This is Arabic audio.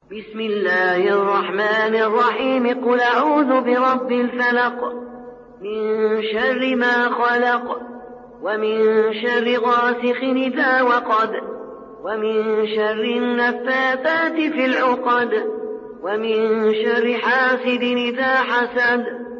بسم الله الرحمن الرحيم. قل أعوذ برب الفلق من شر ما خلق ومن شر غاسق إذا وقد ومن شر النفاثات في العقد ومن شر حاسد إذا حسد